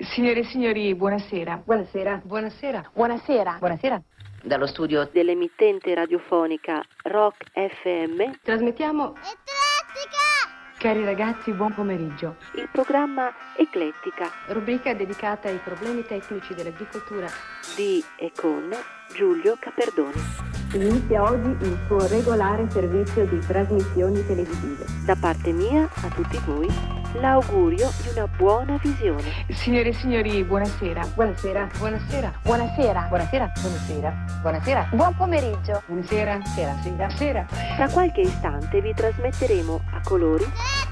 Signore e signori, buonasera. Buonasera. Buonasera. Buonasera. Buonasera. Dallo studio dell'emittente radiofonica Rock FM Trasmettiamo Eclettica! Cari ragazzi, buon pomeriggio. il programma Eclettica Rubrica dedicata ai problemi tecnici dell'agricoltura di e con Giulio Caperdoni. Inizia oggi il suo regolare servizio di trasmissioni televisive. Da parte mia a tutti voi l'augurio di una buona visione. Signore e signori, buonasera. Buonasera. Buonasera. Buonasera. Buonasera. Buonasera. Buonasera. Buon pomeriggio! Buonasera. Sera. Sera. Sera. Tra qualche istante vi trasmetteremo a colori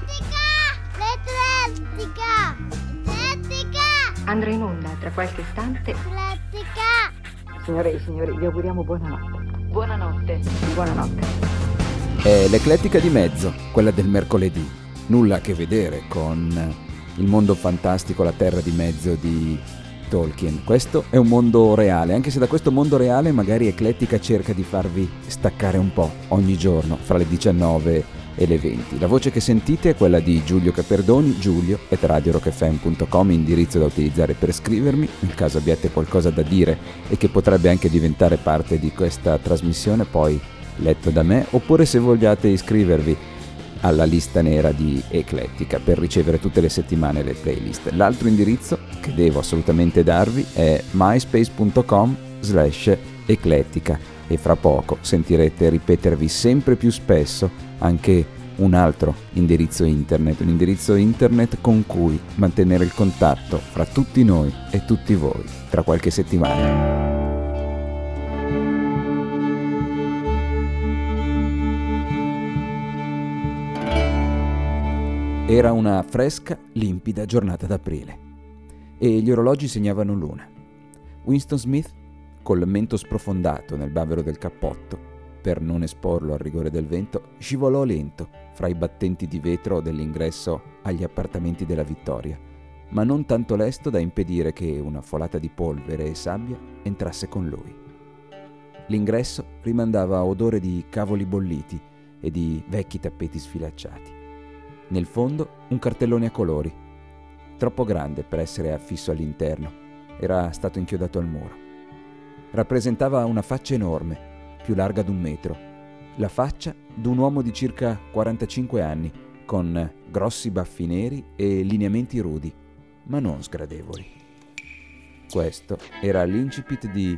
L'Eclettica! L'Eclettica! Andrà in onda tra qualche istante. L'Eclettica! Signore e signori, vi auguriamo buonanotte. Buonanotte. Buonanotte. È l'Eclettica di mezzo, quella del mercoledì. Nulla a che vedere con il mondo fantastico, la terra di mezzo di Tolkien. Questo è un mondo reale, anche se da questo mondo reale magari Eclettica cerca di farvi staccare un po' ogni giorno fra le 19 e le 20. La voce che sentite è quella di Giulio Caperdoni, giulio@radiorockfm.com, indirizzo da utilizzare per scrivermi nel caso abbiate qualcosa da dire e che potrebbe anche diventare parte di questa trasmissione poi letto da me, oppure se vogliate iscrivervi alla lista nera di Eclettica per ricevere tutte le settimane le playlist. L'altro indirizzo che devo assolutamente darvi è myspace.com/eclettica e fra poco sentirete ripetervi sempre più spesso anche un altro indirizzo internet con cui mantenere il contatto fra tutti noi e tutti voi tra qualche settimana. Era una fresca, limpida giornata d'aprile e gli orologi segnavano l'una. Winston Smith, col mento sprofondato nel bavero del cappotto, per non esporlo al rigore del vento, scivolò lento fra i battenti di vetro dell'ingresso agli appartamenti della Vittoria, ma non tanto lesto da impedire che una folata di polvere e sabbia entrasse con lui. L'ingresso rimandava odore di cavoli bolliti e di vecchi tappeti sfilacciati. Nel fondo un cartellone a colori, troppo grande per essere affisso all'interno, era stato inchiodato al muro. Rappresentava una faccia enorme, più larga d'1 metro, la faccia d'un uomo di circa 45 anni, con grossi baffi neri e lineamenti rudi, ma non sgradevoli. Questo era l'incipit di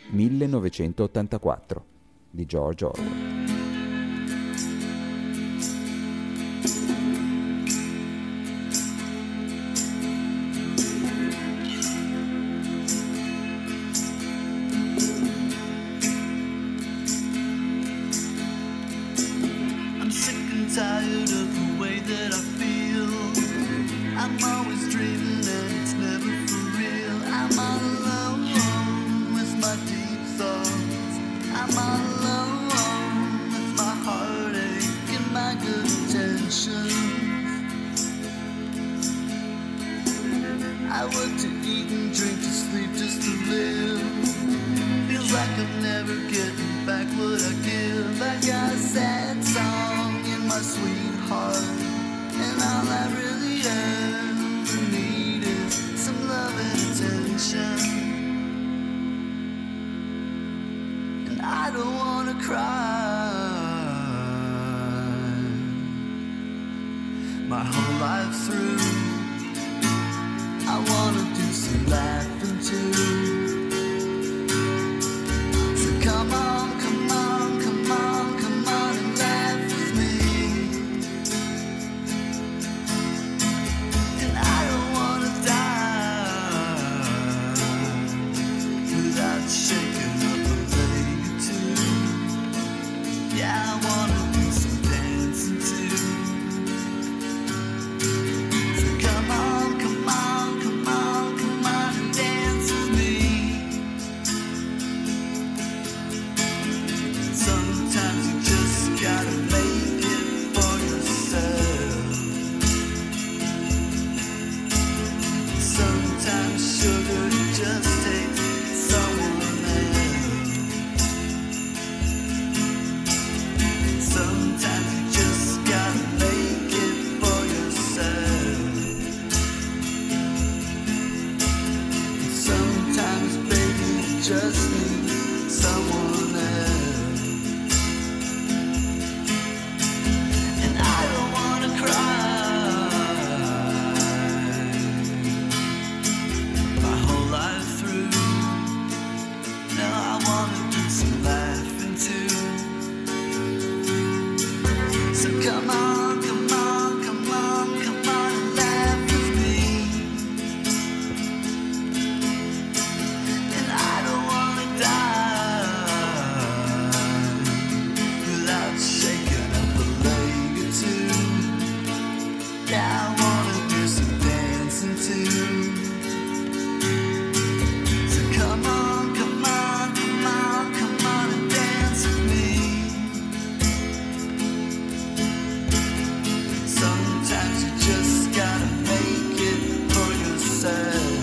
1984 di George Orwell. Tired of the way that I feel. I'm always dreaming and it's never for real. I'm all alone with my deep thoughts. I'm all alone with my heartache and my good intentions. I work to eat and drink to sleep just to live. Feels like I'm never getting back what I give. I got a sad song my sweetheart, and all I really ever need is some love and attention. And I don't wanna cry my whole life through. I wanna do some laughing too. So come on, come on, come on, come on and laugh with me. Shaking up a leg or two. Yeah, I wanna do some dancing too. So come on, come on, come on, come on and dance with me. Sometimes you just gotta make it for yourself. Sometimes sugar just takes someone else. Sometimes you just gotta make it for yourself. just need someone else. And I don't wanna cry my whole life through. No, I wanna do some laughing too. So come on, come on, come on, come on and laugh with me. And I don't wanna die without shaking up a leg or two. Yeah, I wanna do some dancing too. So come on, come on, come on, come on and dance with me. Sometimes you just gotta make it for yourself.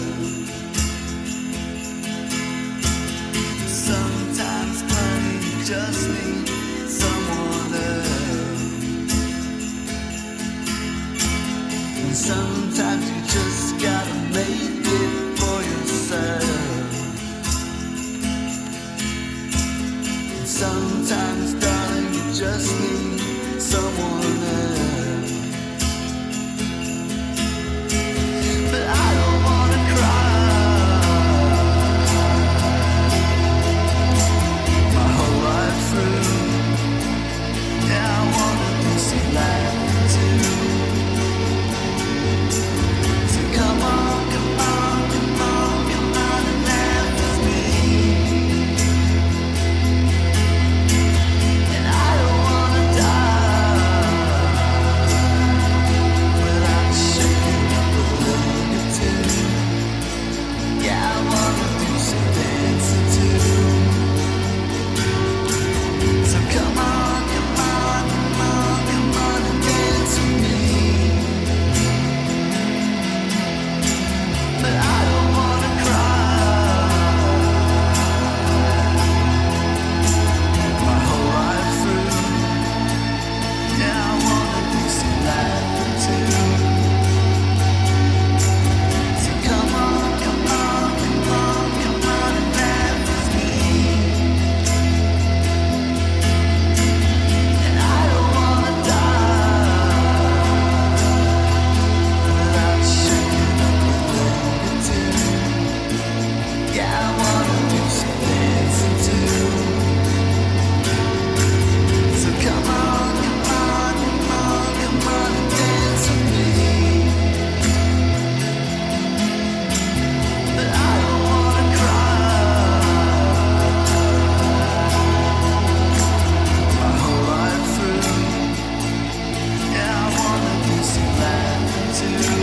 Sometimes, honey, you just need someone else. And sometimes you just gotta make it for yourself. And sometimes, darling, you just need someone else. But I don't wanna cry my whole life through. Yeah, I wanna do some laughing too. So come on, come on, come on, come on and laugh with me. And I don't wanna die without shaking up a leg or two. Yeah, I wanna do some dancing too. So come on, come on, come on, come on and dance with me. But I don't wanna cry my whole life through. Yeah, I wanna do some laughing too. So come on, come on, come on, come on and laugh with me. And I don't wanna die without shaking up a leg or two. Yeah, I wanna do some dancing too. So come on, come on, come on, come on and dance with me. But I don't wanna cry my whole life through. Yeah, I wanna do some laughing too.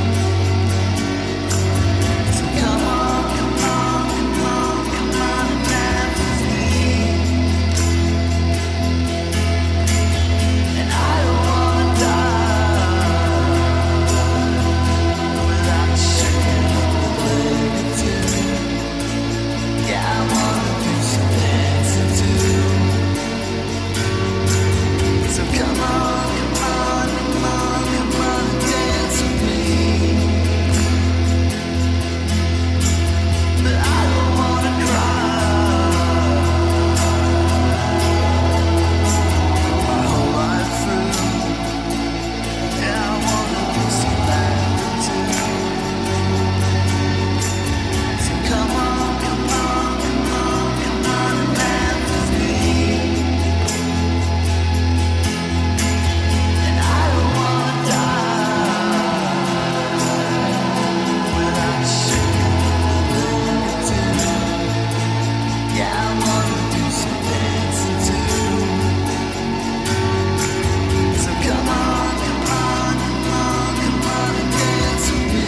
So come on, come on, come on, come on and laugh with me. And I don't wanna die without shaking up a leg or two. Yeah, I wanna do some dancing too. So come on, come on, come on, come on and dance with me. But I don't wanna cry my whole life through. Yeah, I wanna do some laughing too. So come on, come on, come on, come on and laugh with me. And I don't wanna die without shaking up a leg or two. Yeah, I wanna do some dancing too. So come on, come on, come on, come on and dance with me.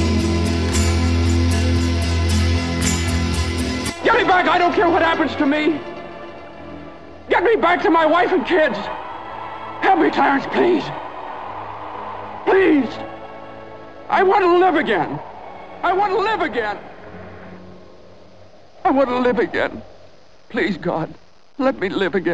Get me back! I don't care what happens to me! Get me back to my wife and kids! Help me, Clarence, please! Please! I want to live again! I want to live again! I want to live again! Please, God, let me live again.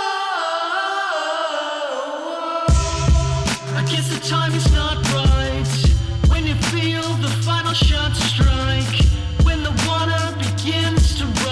I guess the time is not right when you feel the final shot strike, when the water begins to run.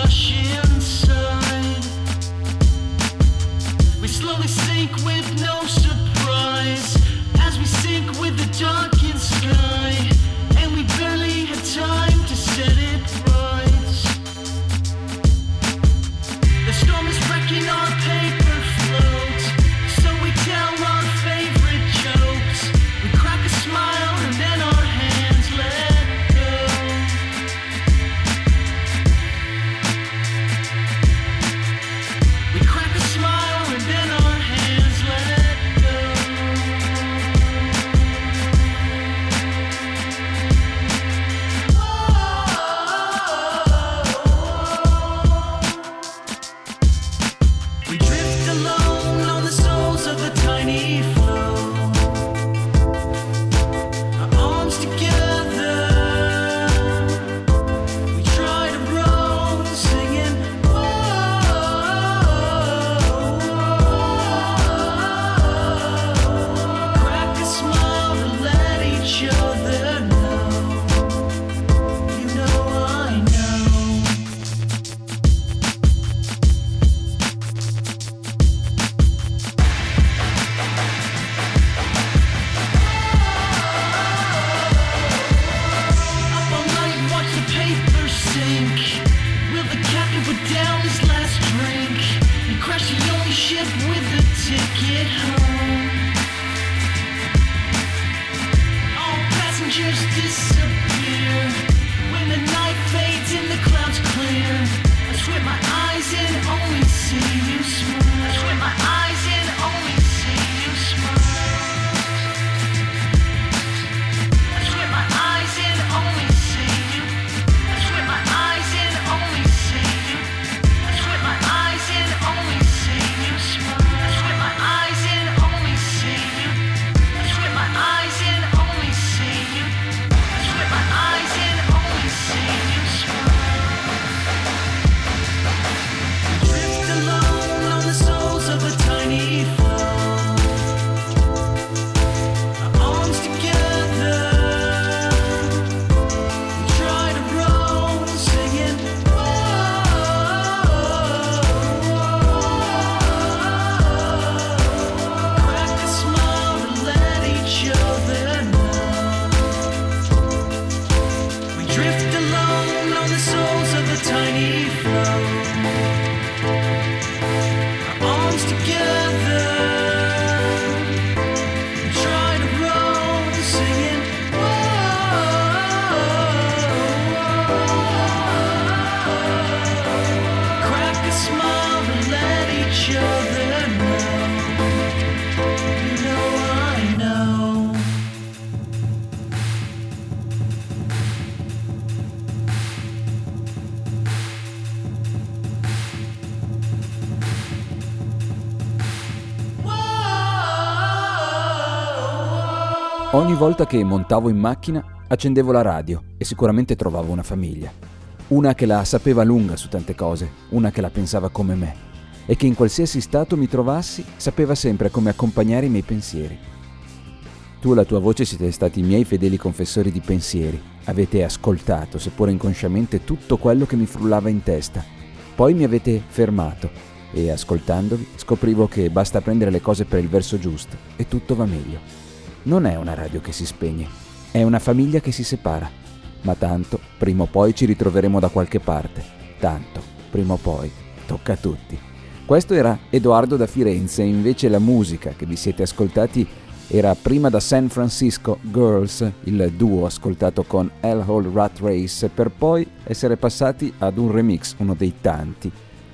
it home. All passengers disappear when the night fades and the clouds clear. I sweat my eyes and only see you smile. I sweat my eyes and only see you smile. I sweat my eyes and only see you. I sweat my eyes and only see you. I sweat my eyes and only see you smile. I sweat my eyes and only see you. I sweat my eyes and only see you. I sweat my eyes and only see you smile. Drift alone on the soles of a tiny float. Our arms together, try to roll, singing. Crack a smile and let each other know. We drift alone on the soles of a tiny float. Our arms together, try to roll, singing. Crack a smile and let each other know. You know I know. Ogni volta che montavo in macchina accendevo la radio e sicuramente trovavo una famiglia. Una che la sapeva lunga su tante cose, una che la pensava come me e che in qualsiasi stato mi trovassi sapeva sempre come accompagnare i miei pensieri. Tu e la tua voce siete stati i miei fedeli confessori di pensieri. Avete ascoltato, seppure inconsciamente, tutto quello che mi frullava in testa. Poi mi avete fermato e ascoltandovi scoprivo che basta prendere le cose per il verso giusto e tutto va meglio. Non è una radio che si spegne, è una famiglia che si separa. Ma tanto, prima o poi ci ritroveremo da qualche parte. Tanto, prima o poi, tocca a tutti. Questo era Edoardo da Firenze, e invece la musica che vi siete ascoltati era prima da San Francisco Girls, il duo ascoltato con Hellhole Rat Race, per poi essere passati ad un remix, uno dei tanti,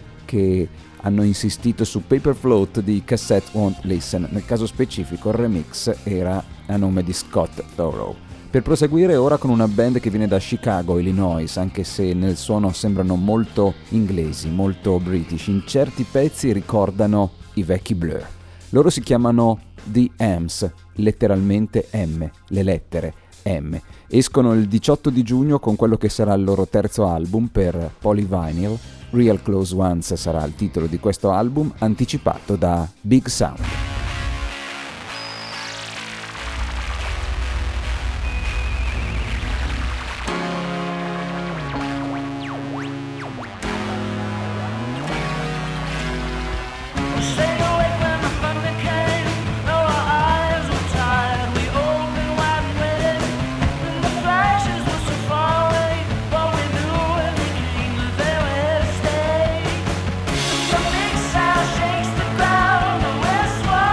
che hanno insistito su Paper Float di Cassette Won't Listen. Nel caso specifico il remix era a nome di Scott Thorough. Per proseguire ora con una band che viene da Chicago, Illinois, anche se nel suono sembrano molto inglesi, molto british, in certi pezzi ricordano i vecchi Blur. Loro si chiamano The M's, letteralmente M, le lettere M. Escono il 18 di giugno con quello che sarà il loro terzo album per Polyvinyl. Real Close Ones sarà il titolo di questo album, anticipato da Big Sound. Shakes the ground, the west wall.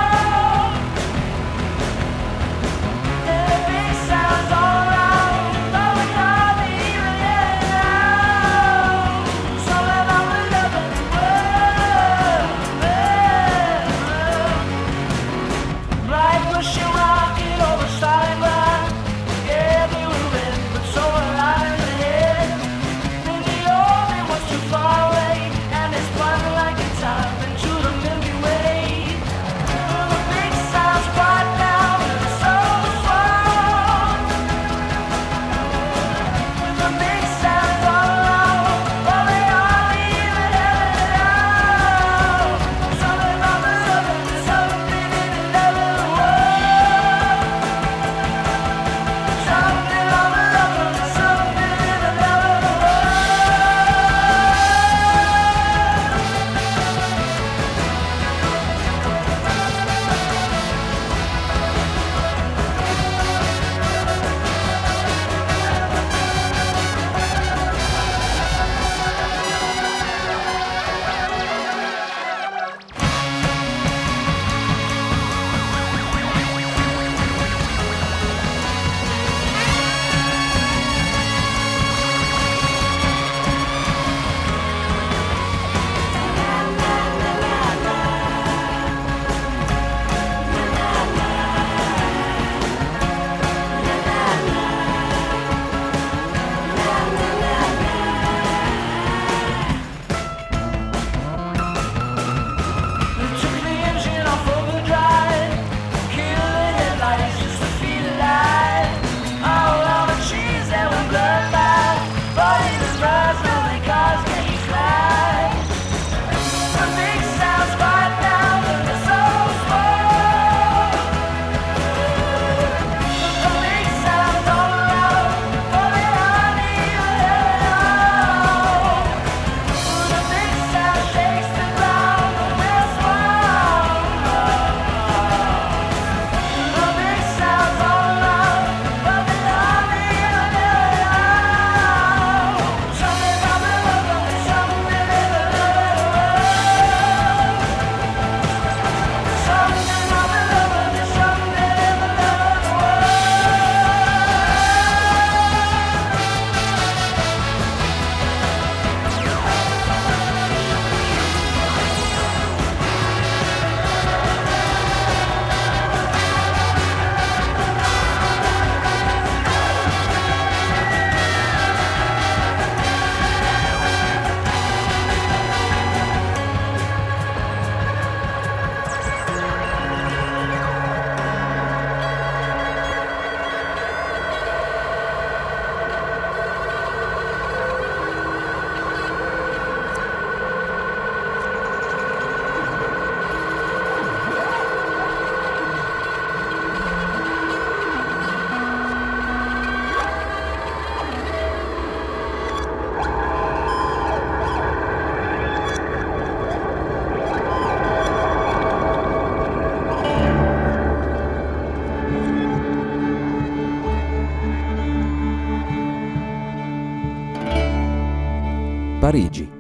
Parigi,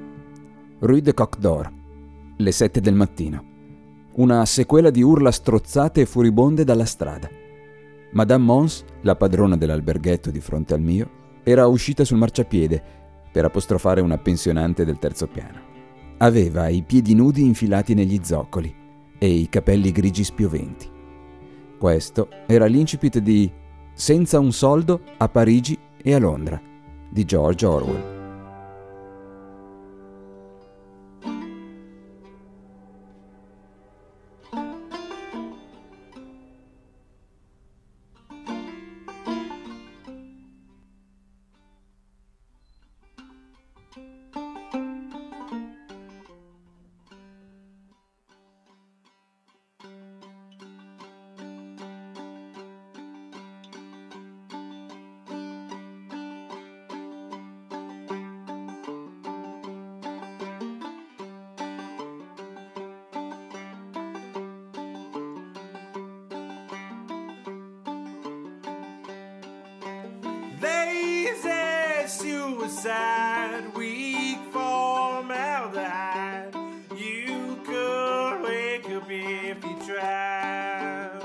Rue de Coq d'Or, le 7 del mattino. Una sequela di urla strozzate e furibonde dalla strada. Madame Mons, la padrona dell'alberghetto di fronte al mio, era uscita sul marciapiede per apostrofare una pensionante del terzo piano. Aveva i piedi nudi infilati negli zoccoli e i capelli grigi spioventi. Questo era l'incipit di Senza un soldo a Parigi e a Londra di George Orwell. Suicide, weak formaldehyde. You could wake up if you tried.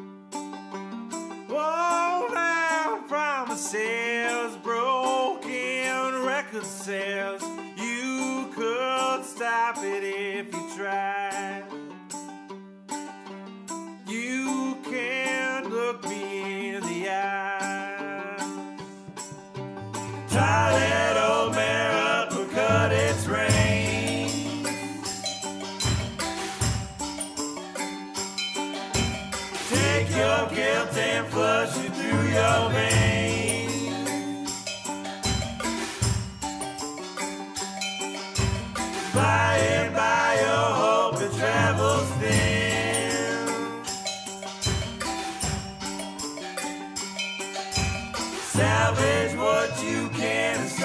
Worn out promises, broken record sales. You could stop it if you tried. You can't look me in the eye. Tie that old mare up and cut its reins. Take your guilt and flush it through your veins. By and by your hope it travels thin. Salvage what you can.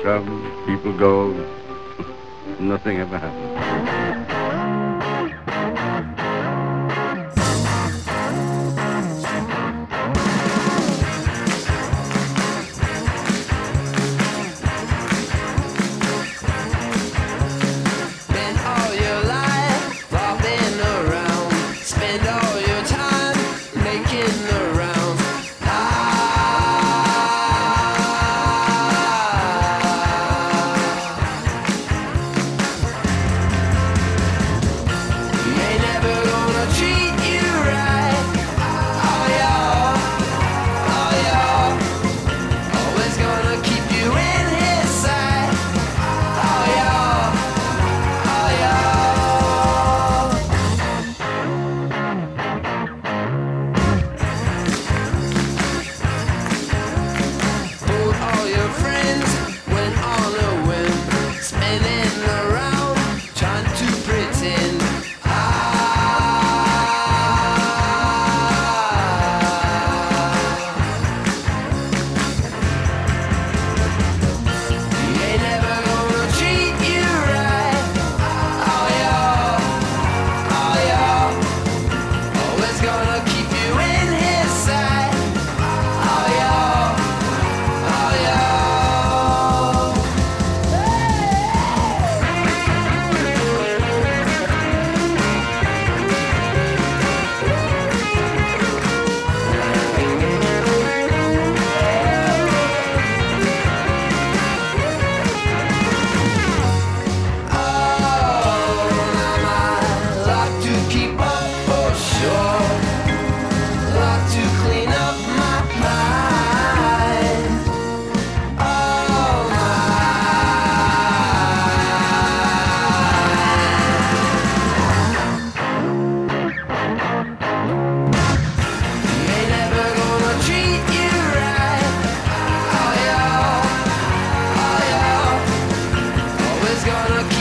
come, people go. Nothing ever happens. Gonna